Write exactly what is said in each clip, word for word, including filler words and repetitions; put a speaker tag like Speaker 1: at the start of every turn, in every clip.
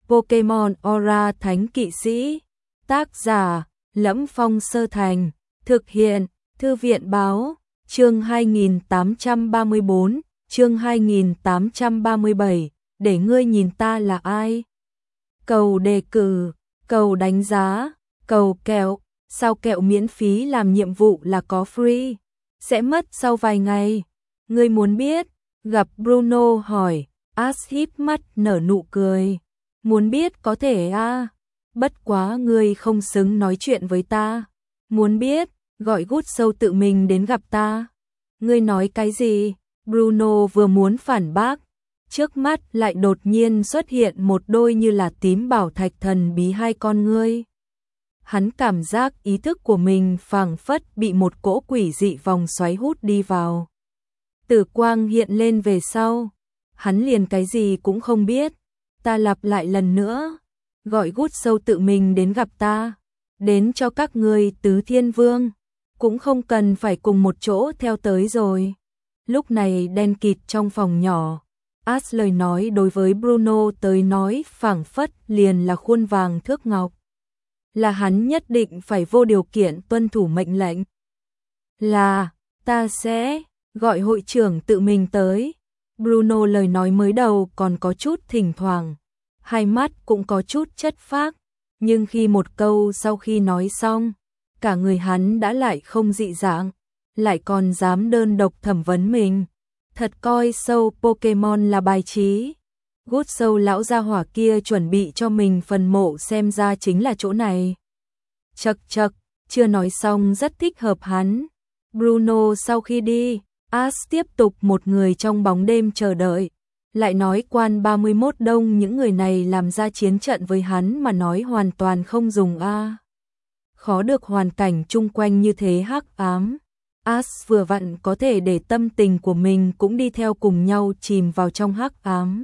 Speaker 1: Pokemon Aura Thánh Kỵ Sĩ. Tác giả: Lẫm Phong Sơ Thành. Thực hiện: Thư viện báo. Chương hai nghìn tám trăm ba mươi bốn, chương hai nghìn tám trăm ba mươi bảy, để ngươi nhìn ta là ai. Cầu đề cử, cầu đánh giá, cầu kẹo, sao kẹo miễn phí làm nhiệm vụ là có free, sẽ mất sau vài ngày. Ngươi muốn biết? Gặp Bruno hỏi, Ash híp mắt nở nụ cười. Muốn biết có thể à, bất quá ngươi không xứng nói chuyện với ta. Muốn biết, gọi Goodshow tự mình đến gặp ta. Ngươi nói cái gì? Bruno vừa muốn phản bác, trước mắt lại đột nhiên xuất hiện một đôi như là tím bảo thạch thần bí hai con ngươi. Hắn cảm giác ý thức của mình phảng phất bị một cỗ quỷ dị vòng xoáy hút đi vào. Tử quang hiện lên về sau, hắn liền cái gì cũng không biết. Ta lặp lại lần nữa, gọi Goodshow tự mình đến gặp ta, đến cho các ngươi Tứ Thiên Vương, cũng không cần phải cùng một chỗ theo tới rồi. Lúc này đen kịt trong phòng nhỏ, Ash lời nói đối với Bruno tới nói phảng phất liền là khuôn vàng thước ngọc. Là hắn nhất định phải vô điều kiện tuân thủ mệnh lệnh. Là, ta sẽ gọi hội trưởng tự mình tới. Bruno lời nói mới đầu còn có chút thỉnh thoảng, hai mắt cũng có chút chất phác, nhưng khi một câu sau khi nói xong, cả người hắn đã lại không dị dạng, lại còn dám đơn độc thẩm vấn mình. Thật coi show Pokemon là bài trí. Goodshow lão gia hỏa kia chuẩn bị cho mình phần mộ xem ra chính là chỗ này. Chậc chậc, chưa nói xong rất thích hợp hắn. Bruno sau khi đi, Ash tiếp tục một người trong bóng đêm chờ đợi. Lại nói quan ba mươi mốt đông những người này làm ra chiến trận với hắn mà nói hoàn toàn không dùng a. Khó được hoàn cảnh chung quanh như thế hắc ám. Ash vừa vặn có thể để tâm tình của mình cũng đi theo cùng nhau chìm vào trong hắc ám.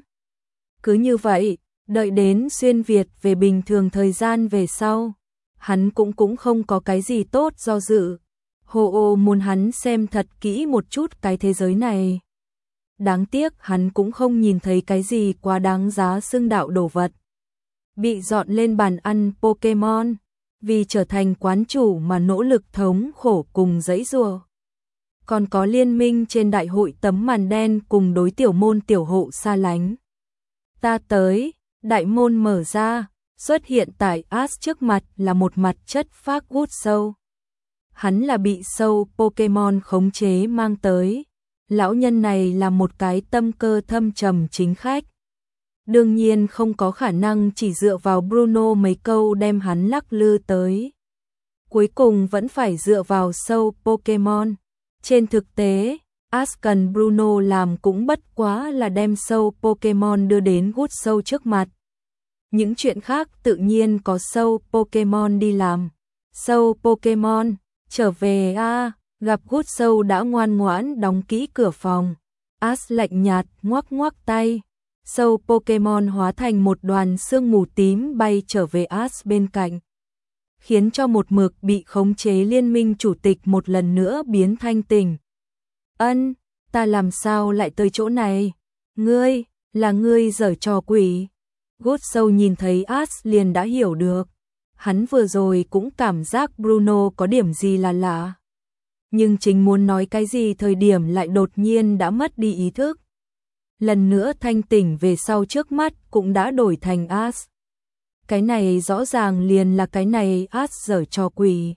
Speaker 1: Cứ như vậy, đợi đến xuyên Việt về bình thường thời gian về sau, hắn cũng cũng không có cái gì tốt do dự. Hồ ô muốn hắn xem thật kỹ một chút cái thế giới này. Đáng tiếc hắn cũng không nhìn thấy cái gì quá đáng giá xưng đạo đồ vật. Bị dọn lên bàn ăn Pokemon, vì trở thành quán chủ mà nỗ lực thống khổ cùng giãy giụa. Còn có liên minh trên đại hội tấm màn đen cùng đối tiểu môn tiểu hộ xa lánh. Ta tới, đại môn mở ra, xuất hiện tại Ash trước mặt là một mặt chất phác Goodshow. Hắn là bị show Pokemon khống chế mang tới. Lão nhân này là một cái tâm cơ thâm trầm chính khách. Đương nhiên không có khả năng chỉ dựa vào Bruno mấy câu đem hắn lắc lư tới. Cuối cùng vẫn phải dựa vào show Pokemon. Trên thực tế, Ash cần Bruno làm cũng bất quá là đem show Pokemon đưa đến Goodshow trước mặt. Những chuyện khác tự nhiên có show Pokemon đi làm. Show Pokemon, trở về a. À, gặp Goodshow đã ngoan ngoãn đóng kỹ cửa phòng. Ash lạnh nhạt ngoắc ngoắc tay. Show Pokemon hóa thành một đoàn sương mù tím bay trở về Ash bên cạnh, khiến cho một mực bị khống chế liên minh chủ tịch một lần nữa biến thanh tỉnh. Ân, ta làm sao lại tới chỗ này? Ngươi, là ngươi giở trò quỷ. Goodshow nhìn thấy Ash liền đã hiểu được. Hắn vừa rồi cũng cảm giác Bruno có điểm gì là lạ. Nhưng chính muốn nói cái gì thời điểm lại đột nhiên đã mất đi ý thức. Lần nữa thanh tỉnh về sau trước mắt cũng đã đổi thành Ash. Cái này rõ ràng liền là cái này Ash giở trò quỷ.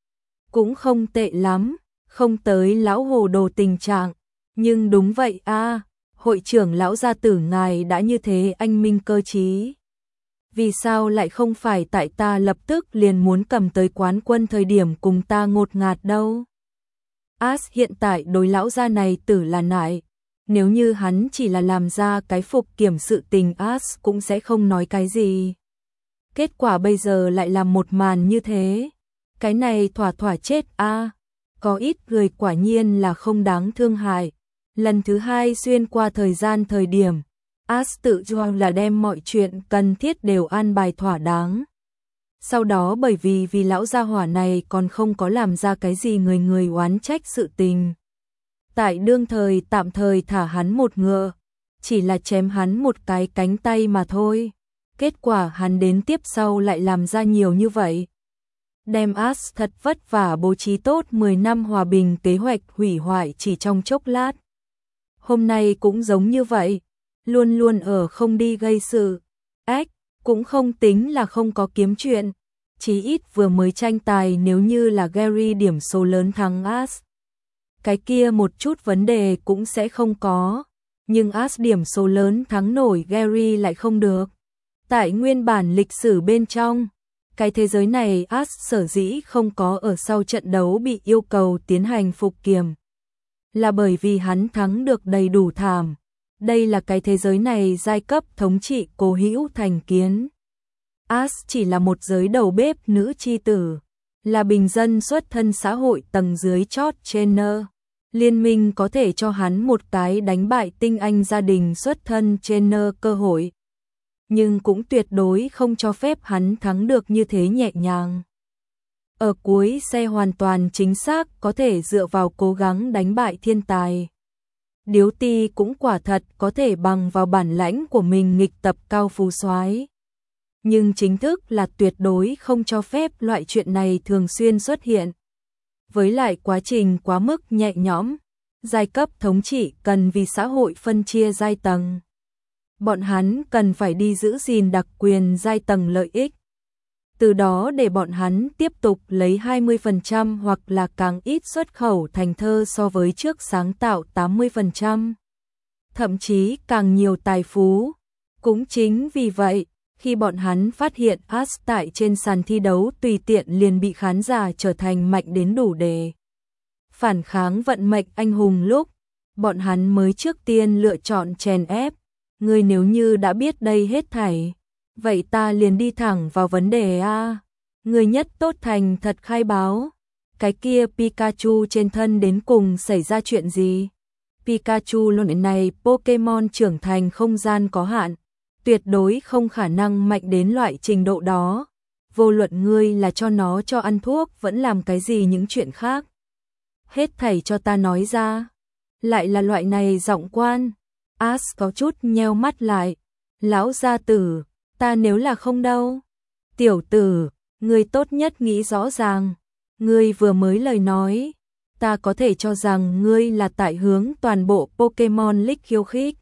Speaker 1: Cũng không tệ lắm, không tới lão hồ đồ tình trạng. Nhưng đúng vậy a, à, hội trưởng lão gia tử ngài đã như thế anh minh cơ trí. Vì sao lại không phải tại ta lập tức liền muốn cầm tới quán quân thời điểm cùng ta ngột ngạt đâu? Ash hiện tại đối lão gia này tử là nại. Nếu như hắn chỉ là làm ra cái phục kiểm sự tình Ash cũng sẽ không nói cái gì. Kết quả bây giờ lại làm một màn như thế. Cái này thỏa thỏa chết a. À, có ít người quả nhiên là không đáng thương hại. Lần thứ hai xuyên qua thời gian thời điểm, Ash tự cho là đem mọi chuyện cần thiết đều an bài thỏa đáng. Sau đó bởi vì vì lão gia hỏa này còn không có làm ra cái gì người người oán trách sự tình. Tại đương thời tạm thời thả hắn một ngựa, chỉ là chém hắn một cái cánh tay mà thôi. Kết quả hắn đến tiếp sau lại làm ra nhiều như vậy. Đem As thật vất vả bố trí tốt mười năm hòa bình kế hoạch hủy hoại chỉ trong chốc lát. Hôm nay cũng giống như vậy, luôn luôn ở không đi gây sự. Ếch, cũng không tính là không có kiếm chuyện. Chí ít vừa mới tranh tài nếu như là Gary điểm số lớn thắng As. Cái kia một chút vấn đề cũng sẽ không có. Nhưng As điểm số lớn thắng nổi Gary lại không được. Tại nguyên bản lịch sử bên trong, cái thế giới này As sở dĩ không có ở sau trận đấu bị yêu cầu tiến hành phục kiểm. Là bởi vì hắn thắng được đầy đủ thảm. Đây là cái thế giới này giai cấp thống trị cố hữu thành kiến. As chỉ là một giới đầu bếp nữ chi tử, là bình dân xuất thân xã hội tầng dưới chót trainer. Liên minh có thể cho hắn một cái đánh bại tinh anh gia đình xuất thân trainer cơ hội. Nhưng cũng tuyệt đối không cho phép hắn thắng được như thế nhẹ nhàng. Ở cuối xe hoàn toàn chính xác có thể dựa vào cố gắng đánh bại thiên tài. Điếu ti cũng quả thật có thể bằng vào bản lãnh của mình nghịch tập cao phú soái. Nhưng chính thức là tuyệt đối không cho phép loại chuyện này thường xuyên xuất hiện. Với lại quá trình quá mức nhẹ nhõm, giai cấp thống trị cần vì xã hội phân chia giai tầng. Bọn hắn cần phải đi giữ gìn đặc quyền giai tầng lợi ích. Từ đó để bọn hắn tiếp tục lấy hai mươi phần trăm hoặc là càng ít xuất khẩu thành thơ so với trước sáng tạo tám mươi phần trăm. Thậm chí càng nhiều tài phú. Cũng chính vì vậy, khi bọn hắn phát hiện As tại trên sàn thi đấu tùy tiện liền bị khán giả trở thành mạnh đến đủ để phản kháng vận mệnh anh hùng lúc, bọn hắn mới trước tiên lựa chọn chèn ép. Ngươi nếu như đã biết đây hết thảy, vậy ta liền đi thẳng vào vấn đề a. Ngươi nhất tốt thành thật khai báo, cái kia Pikachu trên thân đến cùng xảy ra chuyện gì? Pikachu lần này Pokemon trưởng thành không gian có hạn, tuyệt đối không khả năng mạnh đến loại trình độ đó. Vô luận ngươi là cho nó cho ăn thuốc vẫn làm cái gì những chuyện khác. Hết thảy cho ta nói ra. Lại là loại này giọng quan. As có chút nheo mắt lại. Lão gia tử, ta nếu là không đâu. Tiểu tử, ngươi tốt nhất nghĩ rõ ràng. Ngươi vừa mới lời nói, ta có thể cho rằng ngươi là tại hướng toàn bộ Pokemon League khiêu khích.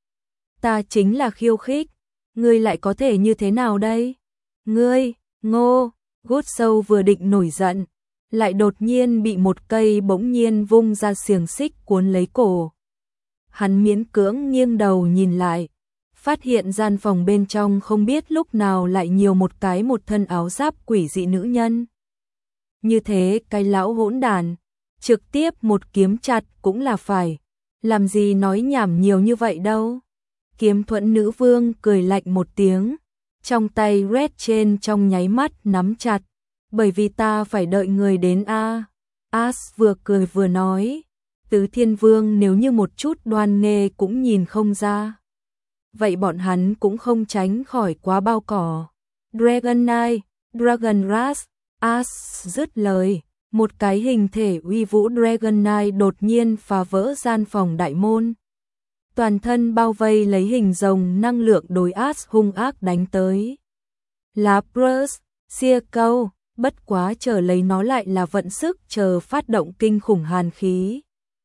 Speaker 1: Ta chính là khiêu khích. Ngươi lại có thể như thế nào đây? Ngươi, ngô, Gút Sâu vừa định nổi giận, lại đột nhiên bị một cây bỗng nhiên vung ra xiềng xích cuốn lấy cổ. Hắn miễn cưỡng nghiêng đầu nhìn lại, phát hiện gian phòng bên trong không biết lúc nào lại nhiều một cái một thân áo giáp quỷ dị nữ nhân. Như thế cái lão hỗn đàn, trực tiếp một kiếm chặt cũng là phải, làm gì nói nhảm nhiều như vậy đâu. Kiếm thuẫn nữ vương cười lạnh một tiếng, trong tay Red trên trong nháy mắt nắm chặt, bởi vì ta phải đợi người đến a. As vừa cười vừa nói, Tứ Thiên Vương nếu như một chút đoan nghê cũng nhìn không ra. Vậy bọn hắn cũng không tránh khỏi quá bao cỏ. Dragonite, Dragon Rush, As dứt lời, một cái hình thể uy vũ Dragonite đột nhiên phá vỡ gian phòng đại môn. Toàn thân bao vây lấy hình rồng năng lượng đối As hung ác đánh tới. Lapras, xia câu, bất quá chờ lấy nó lại là vận sức chờ phát động kinh khủng hàn khí.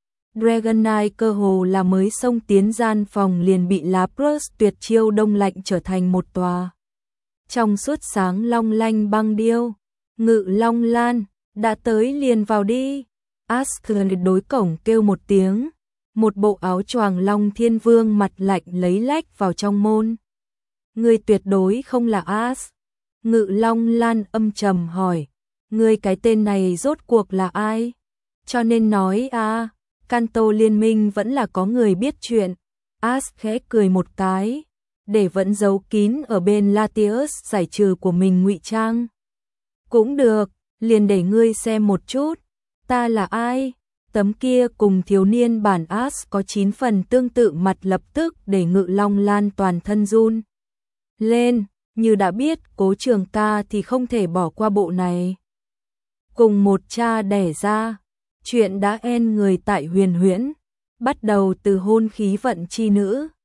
Speaker 1: Dragonite cơ hồ là mới xông tiến gian phòng liền bị Lapras tuyệt chiêu đông lạnh trở thành một tòa. Trong suốt sáng long lanh băng điêu, Ngự Long Lan, đã tới liền vào đi. As đối cổng kêu một tiếng. Một bộ áo choàng Long Thiên Vương mặt lạnh lấy lách vào trong môn. Ngươi tuyệt đối không là As. Ngự Long Lan âm trầm hỏi, ngươi cái tên này rốt cuộc là ai? Cho nên nói a, à, Kanto liên minh vẫn là có người biết chuyện. As khẽ cười một cái, để vẫn giấu kín ở bên Latios giải trừ của mình ngụy trang. Cũng được, liền để ngươi xem một chút, ta là ai? Tấm kia cùng thiếu niên bản As có chín phần tương tự mặt lập tức để Ngự Long Lan toàn thân run lên, như đã biết Cố Trường Ca thì không thể bỏ qua bộ này. Cùng một cha đẻ ra, chuyện đã en người tại Huyền Huyễn, bắt đầu từ hôn khí vận chi nữ.